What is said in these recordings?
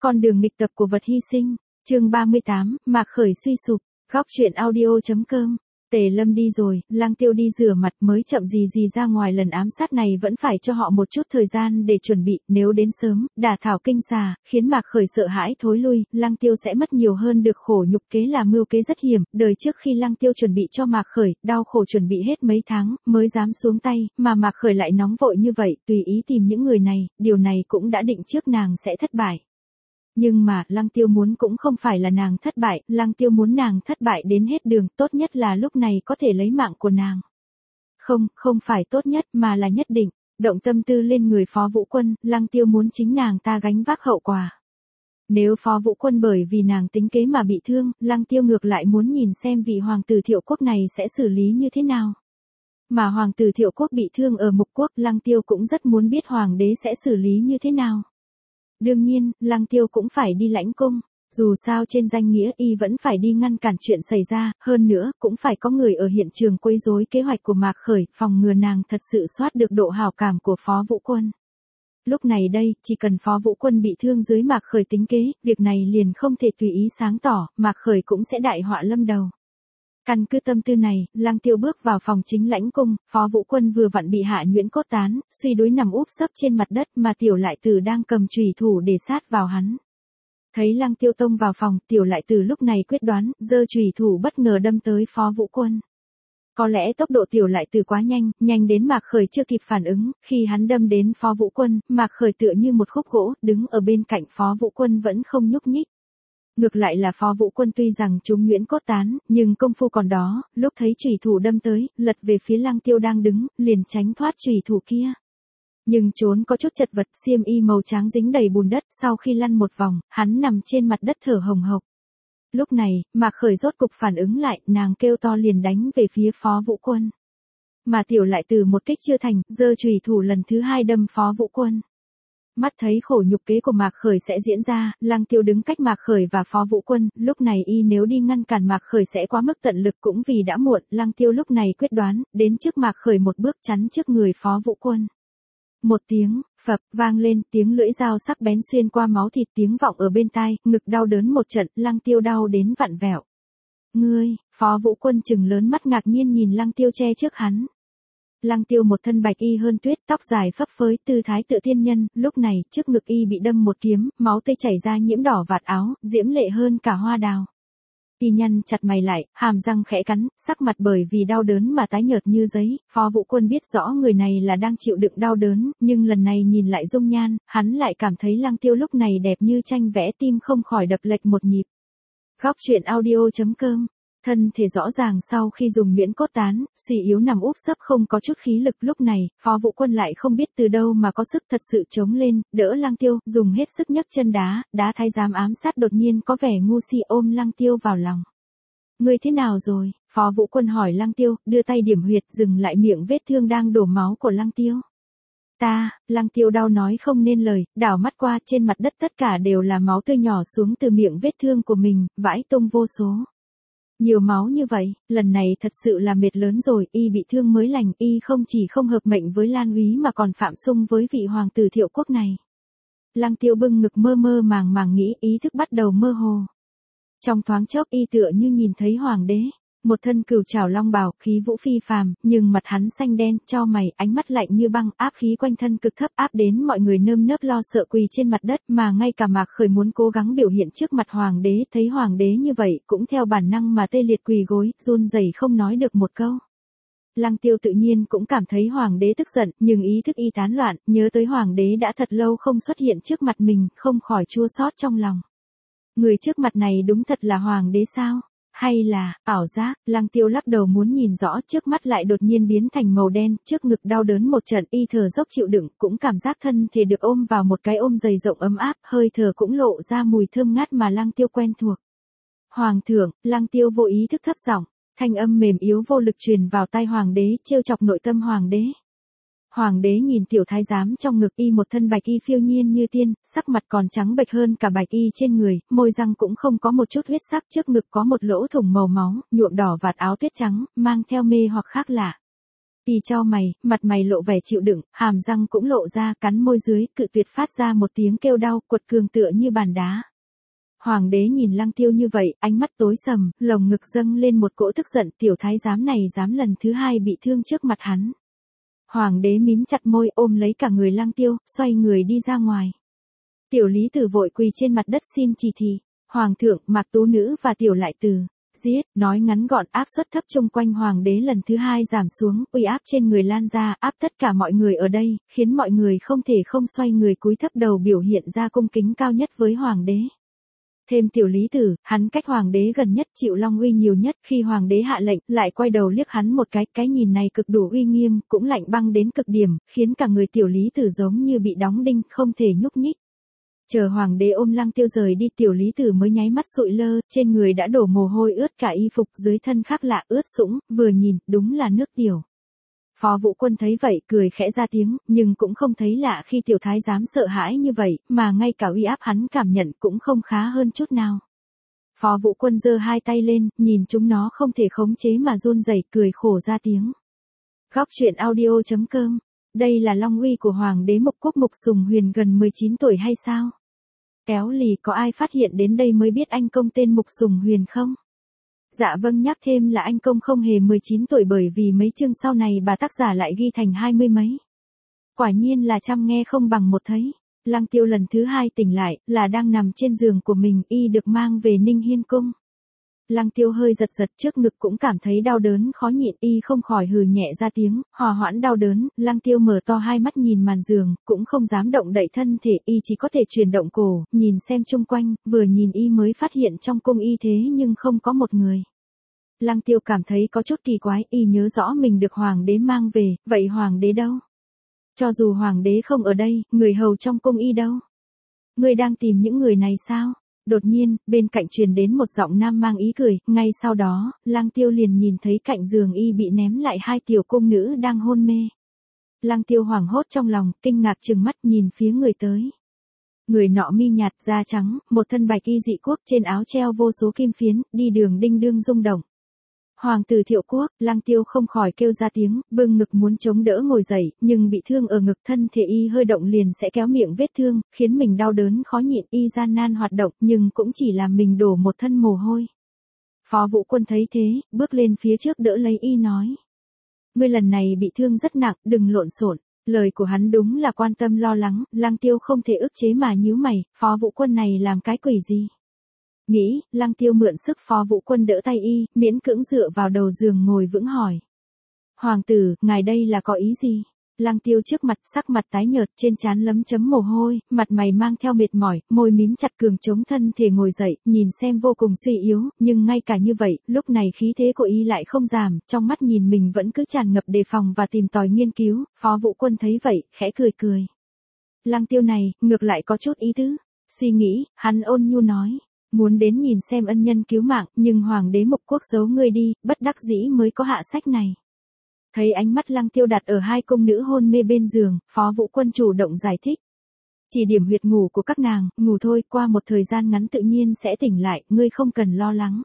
Con đường nghịch tập của vật hy sinh. Chương 38, Mạc Khởi suy sụp. Góc truyện audio.com. Tề Lâm đi rồi, Lăng Tiêu đi rửa mặt mới chậm gì gì ra ngoài, lần ám sát này vẫn phải cho họ một chút thời gian để chuẩn bị, nếu đến sớm, đả thảo kinh xà, khiến Mạc Khởi sợ hãi thối lui, Lăng Tiêu sẽ mất nhiều hơn được khổ nhục, kế là mưu kế rất hiểm, đời trước khi Lăng Tiêu chuẩn bị cho Mạc Khởi, đau khổ chuẩn bị hết mấy tháng, mới dám xuống tay, mà Mạc Khởi lại nóng vội như vậy, tùy ý tìm những người này, điều này cũng đã định trước nàng sẽ thất bại. Nhưng mà, Lăng Tiêu muốn cũng không phải là nàng thất bại, Lăng Tiêu muốn nàng thất bại đến hết đường, tốt nhất là lúc này có thể lấy mạng của nàng. Không phải tốt nhất mà là nhất định, động tâm tư lên người Phó Vũ Quân, Lăng Tiêu muốn chính nàng ta gánh vác hậu quả. Nếu Phó Vũ Quân bởi vì nàng tính kế mà bị thương, Lăng Tiêu ngược lại muốn nhìn xem vị hoàng tử Thiệu Quốc này sẽ xử lý như thế nào. Mà hoàng tử Thiệu Quốc bị thương ở Mục Quốc, Lăng Tiêu cũng rất muốn biết hoàng đế sẽ xử lý như thế nào. Đương nhiên, Lăng Tiêu cũng phải đi lãnh cung, dù sao trên danh nghĩa y vẫn phải đi ngăn cản chuyện xảy ra, hơn nữa cũng phải có người ở hiện trường quấy rối kế hoạch của Mạc Khởi, phòng ngừa nàng thật sự soát được độ hảo cảm của Phó Vũ Quân. Lúc này đây, chỉ cần Phó Vũ Quân bị thương dưới Mạc Khởi tính kế, việc này liền không thể tùy ý sáng tỏ, Mạc Khởi cũng sẽ đại họa lâm đầu. Căn cứ tâm tư này, Lăng Tiêu bước vào phòng chính lãnh cung, Phó Vũ Quân vừa vặn bị hạ nhuyễn cốt tán, suy đuối nằm úp sấp trên mặt đất mà Tiểu Lại Tử đang cầm chùy thủ để sát vào hắn. Thấy Lăng Tiêu tông vào phòng, Tiểu Lại Tử lúc này quyết đoán, giơ chùy thủ bất ngờ đâm tới Phó Vũ Quân. Có lẽ tốc độ Tiểu Lại Tử quá nhanh, nhanh đến Mạc Khởi chưa kịp phản ứng, khi hắn đâm đến Phó Vũ Quân, Mạc Khởi tựa như một khúc gỗ, đứng ở bên cạnh Phó Vũ Quân vẫn không nhúc nhích. Ngược lại là Phó Vũ Quân tuy rằng trúng nhuyễn cốt tán, nhưng công phu còn đó, lúc thấy chùy thủ đâm tới, lật về phía Lăng Tiêu đang đứng, liền tránh thoát chùy thủ kia. Nhưng trốn có chút chật vật, xiêm y màu trắng dính đầy bùn đất, sau khi lăn một vòng, hắn nằm trên mặt đất thở hồng hộc. Lúc này, Mạc Khởi rốt cục phản ứng lại, nàng kêu to liền đánh về phía Phó Vũ Quân. Mà Tiểu Lại Tử một kích chưa thành, giơ chùy thủ lần thứ hai đâm Phó Vũ Quân. Mắt thấy khổ nhục kế của Mạc Khởi sẽ diễn ra, Lăng Tiêu đứng cách Mạc Khởi và Phó Vũ Quân, lúc này y nếu đi ngăn cản Mạc Khởi sẽ quá mức tận lực, cũng vì đã muộn, Lăng Tiêu lúc này quyết đoán, đến trước Mạc Khởi một bước chắn trước người Phó Vũ Quân. Một tiếng, phập, vang lên, tiếng lưỡi dao sắc bén xuyên qua máu thịt, tiếng vọng ở bên tai, ngực đau đớn một trận, Lăng Tiêu đau đến vặn vẹo. Ngươi, Phó Vũ Quân trừng lớn mắt ngạc nhiên nhìn Lăng Tiêu che trước hắn. Lăng Tiêu một thân bạch y hơn tuyết, tóc dài phấp phới, tư thái tựa thiên nhân, lúc này, trước ngực y bị đâm một kiếm, máu tươi chảy ra nhiễm đỏ vạt áo, diễm lệ hơn cả hoa đào. Y nhăn chặt mày lại, hàm răng khẽ cắn, sắc mặt bởi vì đau đớn mà tái nhợt như giấy, Phó Vũ Quân biết rõ người này là đang chịu đựng đau đớn, nhưng lần này nhìn lại dung nhan, hắn lại cảm thấy Lăng Tiêu lúc này đẹp như tranh vẽ, tim không khỏi đập lệch một nhịp. Góc truyện audio.com. Thân thể rõ ràng sau khi dùng nhuyễn cốt tán, suy yếu nằm úp sấp không có chút khí lực, lúc này, Phó Vũ Quân lại không biết từ đâu mà có sức thật sự chống lên, đỡ Lăng Tiêu, dùng hết sức nhấc chân đá thái giám ám sát đột nhiên có vẻ ngu si ôm Lăng Tiêu vào lòng. Ngươi thế nào rồi? Phó Vũ Quân hỏi Lăng Tiêu, đưa tay điểm huyệt dừng lại miệng vết thương đang đổ máu của Lăng Tiêu. Lăng Tiêu đau nói không nên lời, đảo mắt qua trên mặt đất tất cả đều là máu tươi nhỏ xuống từ miệng vết thương của mình, vãi tung vô số. Nhiều máu như vậy, lần này thật sự là mệt lớn rồi, y bị thương mới lành, y không chỉ không hợp mệnh với Lan Úy mà còn phạm xung với vị hoàng tử Thiệu Quốc này. Lăng Tiêu bưng ngực mơ mơ màng nghĩ, ý thức bắt đầu mơ hồ. Trong thoáng chốc y tựa như nhìn thấy hoàng đế, một thân cửu trảo long bào, khí vũ phi phàm, nhưng mặt hắn xanh đen, chau mày, ánh mắt lạnh như băng, áp khí quanh thân cực thấp, áp đến mọi người nơm nớp lo sợ quỳ trên mặt đất, mà ngay cả Mạc Khởi muốn cố gắng biểu hiện trước mặt hoàng đế, thấy hoàng đế như vậy, cũng theo bản năng mà tê liệt quỳ gối, run rẩy không nói được một câu. Lăng Tiêu tự nhiên cũng cảm thấy hoàng đế tức giận, nhưng ý thức y tán loạn, nhớ tới hoàng đế đã thật lâu không xuất hiện trước mặt mình, không khỏi chua xót trong lòng. Người trước mặt này đúng thật là hoàng đế sao? Hay là, ảo giác? Lăng Tiêu lắc đầu muốn nhìn rõ, trước mắt lại đột nhiên biến thành màu đen, trước ngực đau đớn một trận, y thở dốc chịu đựng, cũng cảm giác thân thể được ôm vào một cái ôm dày rộng ấm áp, hơi thở cũng lộ ra mùi thơm ngát mà Lăng Tiêu quen thuộc. Hoàng thượng, Lăng Tiêu vô ý thức thấp giọng, thanh âm mềm yếu vô lực truyền vào tai hoàng đế, trêu chọc nội tâm hoàng đế. Hoàng đế nhìn tiểu thái giám trong ngực y một thân bạch y phiêu nhiên như tiên, sắc mặt còn trắng bệch hơn cả bạch y trên người, môi răng cũng không có một chút huyết sắc, trước ngực có một lỗ thủng màu máu, nhuộm đỏ vạt áo tuyết trắng, mang theo mê hoặc khác lạ. Y chau mày, mặt mày lộ vẻ chịu đựng, hàm răng cũng lộ ra, cắn môi dưới, cự tuyệt phát ra một tiếng kêu đau, quật cường tựa như bàn đá. Hoàng đế nhìn Lăng Tiêu như vậy, ánh mắt tối sầm, lồng ngực dâng lên một cỗ tức giận, tiểu thái giám này dám lần thứ hai bị thương trước mặt hắn. Hoàng đế mím chặt môi, ôm lấy cả người Lăng Tiêu, xoay người đi ra ngoài. Tiểu Lý Tử vội quỳ trên mặt đất xin chỉ thị. Hoàng thượng, Mạc Tú Nữ và Tiểu Lại Tử. Giết, nói ngắn gọn, áp suất thấp chung quanh hoàng đế lần thứ hai giảm xuống, uy áp trên người lan ra, áp tất cả mọi người ở đây, khiến mọi người không thể không xoay người cúi thấp đầu biểu hiện ra cung kính cao nhất với hoàng đế. Thêm Tiểu Lý Tử, hắn cách hoàng đế gần nhất, chịu long uy nhiều nhất, khi hoàng đế hạ lệnh, lại quay đầu liếc hắn một cái nhìn này cực đủ uy nghiêm, cũng lạnh băng đến cực điểm, khiến cả người Tiểu Lý Tử giống như bị đóng đinh, không thể nhúc nhích. Chờ hoàng đế ôm Lăng Tiêu rời đi, Tiểu Lý Tử mới nháy mắt sụi lơ, trên người đã đổ mồ hôi ướt cả y phục, dưới thân khác lạ ướt sũng, vừa nhìn, đúng là nước tiểu. Phó Vũ Quân thấy vậy, cười khẽ ra tiếng, nhưng cũng không thấy lạ khi tiểu thái giám sợ hãi như vậy, mà ngay cả uy áp hắn cảm nhận cũng không khá hơn chút nào. Phó Vũ Quân giơ hai tay lên, nhìn chúng nó không thể khống chế mà run rẩy, cười khổ ra tiếng. Góc truyện audio.com. Đây là long uy của hoàng đế Mục Quốc Mục Sùng Huyền gần 19 tuổi hay sao? Kéo lì, có ai phát hiện đến đây mới biết anh công tên Mục Sùng Huyền không? Dạ vâng, nhắc thêm là anh công không hề 19 tuổi bởi vì mấy chương sau này bà tác giả lại ghi thành 20 mấy. Quả nhiên là trăm nghe không bằng một thấy. Lăng Tiêu lần thứ hai tỉnh lại, là đang nằm trên giường của mình, y được mang về Ninh Hiên Cung. Lăng Tiêu hơi giật giật, trước ngực cũng cảm thấy đau đớn khó nhịn, y không khỏi hừ nhẹ ra tiếng, hòa hoãn đau đớn. Lăng Tiêu mở to hai mắt nhìn màn giường, cũng không dám động đậy thân thể, y chỉ có thể chuyển động cổ, nhìn xem chung quanh, vừa nhìn y mới phát hiện trong cung y thế nhưng không có một người. Lăng Tiêu cảm thấy có chút kỳ quái, y nhớ rõ mình được hoàng đế mang về, vậy hoàng đế đâu? Cho dù hoàng đế không ở đây, người hầu trong cung y đâu? Người đang tìm những người này sao? Đột nhiên, bên cạnh truyền đến một giọng nam mang ý cười, ngay sau đó, Lăng Tiêu liền nhìn thấy cạnh giường y bị ném lại hai tiểu cung nữ đang hôn mê. Lăng Tiêu hoảng hốt trong lòng, kinh ngạc trừng mắt nhìn phía người tới. Người nọ mi nhạt, da trắng, một thân bạch y dị quốc, trên áo treo vô số kim phiến, đi đường đinh đương rung động. Hoàng tử Thiệu Quốc. Lăng Tiêu không khỏi kêu ra tiếng, bưng ngực muốn chống đỡ ngồi dậy, nhưng bị thương ở ngực, thân thể y hơi động liền sẽ kéo miệng vết thương, khiến mình đau đớn khó nhịn, y gian nan hoạt động, nhưng cũng chỉ làm mình đổ một thân mồ hôi. Phó Vũ Quân thấy thế, bước lên phía trước đỡ lấy y nói. Ngươi lần này bị thương rất nặng, đừng lộn xộn. Lời của hắn đúng là quan tâm lo lắng, Lăng Tiêu không thể ức chế mà nhíu mày, Phó Vũ Quân này làm cái quỷ gì? Nghĩ, Lăng Tiêu mượn sức Phó Vũ Quân đỡ tay y, miễn cưỡng dựa vào đầu giường ngồi vững hỏi. Hoàng tử, ngài đây là có ý gì? Lăng Tiêu trước mặt, sắc mặt tái nhợt, trên trán lấm chấm mồ hôi, mặt mày mang theo mệt mỏi, môi mím chặt cường chống thân thể ngồi dậy, nhìn xem vô cùng suy yếu, nhưng ngay cả như vậy, lúc này khí thế của y lại không giảm, trong mắt nhìn mình vẫn cứ tràn ngập đề phòng và tìm tòi nghiên cứu. Phó Vũ Quân thấy vậy, khẽ cười cười. Lăng Tiêu này, ngược lại có chút ý tứ. Suy nghĩ, hắn ôn nhu nói. Muốn đến nhìn xem ân nhân cứu mạng, nhưng hoàng đế Mục Quốc giấu ngươi đi, bất đắc dĩ mới có hạ sách này. Thấy ánh mắt Lăng Tiêu đặt ở hai cung nữ hôn mê bên giường, Phó Vũ Quân chủ động giải thích. Chỉ điểm huyệt ngủ của các nàng, ngủ thôi, qua một thời gian ngắn tự nhiên sẽ tỉnh lại, ngươi không cần lo lắng.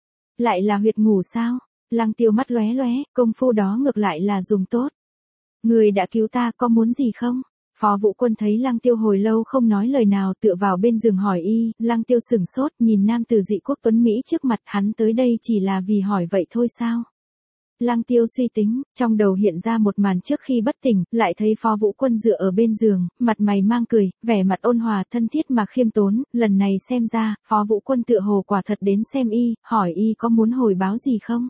Lại là huyệt ngủ sao? Lăng Tiêu mắt lóe lóe, công phu đó ngược lại là dùng tốt. Ngươi đã cứu ta, có muốn gì không? Phó Vũ Quân thấy Lăng Tiêu hồi lâu không nói lời nào, tựa vào bên giường hỏi y. Lăng Tiêu sửng sốt, nhìn nam tử dị quốc tuấn Mỹ trước mặt, hắn tới đây chỉ là vì hỏi vậy thôi sao? Lăng Tiêu suy tính, trong đầu hiện ra một màn trước khi bất tỉnh, lại thấy Phó Vũ Quân dựa ở bên giường, mặt mày mang cười, vẻ mặt ôn hòa thân thiết mà khiêm tốn, lần này xem ra, Phó Vũ Quân tựa hồ quả thật đến xem y, hỏi y có muốn hồi báo gì không?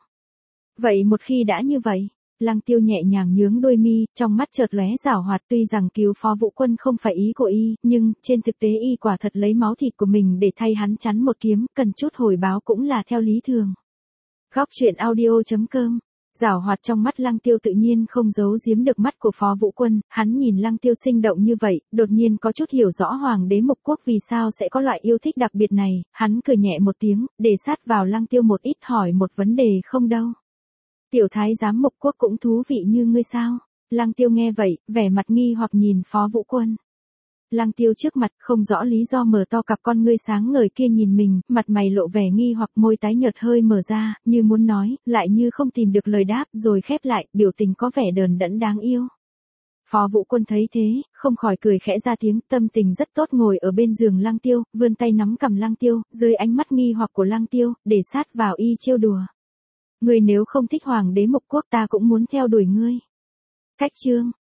Vậy một khi đã như vậy, Lăng Tiêu nhẹ nhàng nhướng đôi mi, trong mắt chợt lóe giảo hoạt, tuy rằng cứu Phó Vũ Quân không phải ý của y, nhưng trên thực tế y quả thật lấy máu thịt của mình để thay hắn chắn một kiếm, cần chút hồi báo cũng là theo lý thường. Góc truyện audio.com. Giảo hoạt trong mắt Lăng Tiêu tự nhiên không giấu giếm được mắt của Phó Vũ Quân, hắn nhìn Lăng Tiêu sinh động như vậy, đột nhiên có chút hiểu rõ hoàng đế Mục Quốc vì sao sẽ có loại yêu thích đặc biệt này, hắn cười nhẹ một tiếng, để sát vào Lăng Tiêu một ít hỏi một vấn đề không đâu. Tiểu thái giám Mục Quốc cũng thú vị như ngươi sao? Lăng Tiêu nghe vậy, vẻ mặt nghi hoặc nhìn Phó Vũ Quân. Lăng Tiêu trước mặt, không rõ lý do mở to cặp con ngươi sáng ngời kia nhìn mình, mặt mày lộ vẻ nghi hoặc môi tái nhợt hơi mở ra, như muốn nói, lại như không tìm được lời đáp, rồi khép lại, biểu tình có vẻ đờn đẫn đáng yêu. Phó Vũ Quân thấy thế, không khỏi cười khẽ ra tiếng, tâm tình rất tốt ngồi ở bên giường Lăng Tiêu, vươn tay nắm cầm Lăng Tiêu, dưới ánh mắt nghi hoặc của Lăng Tiêu, để sát vào y trêu đùa. Ngươi nếu không thích hoàng đế Mộc Quốc ta cũng muốn theo đuổi ngươi. Cách chương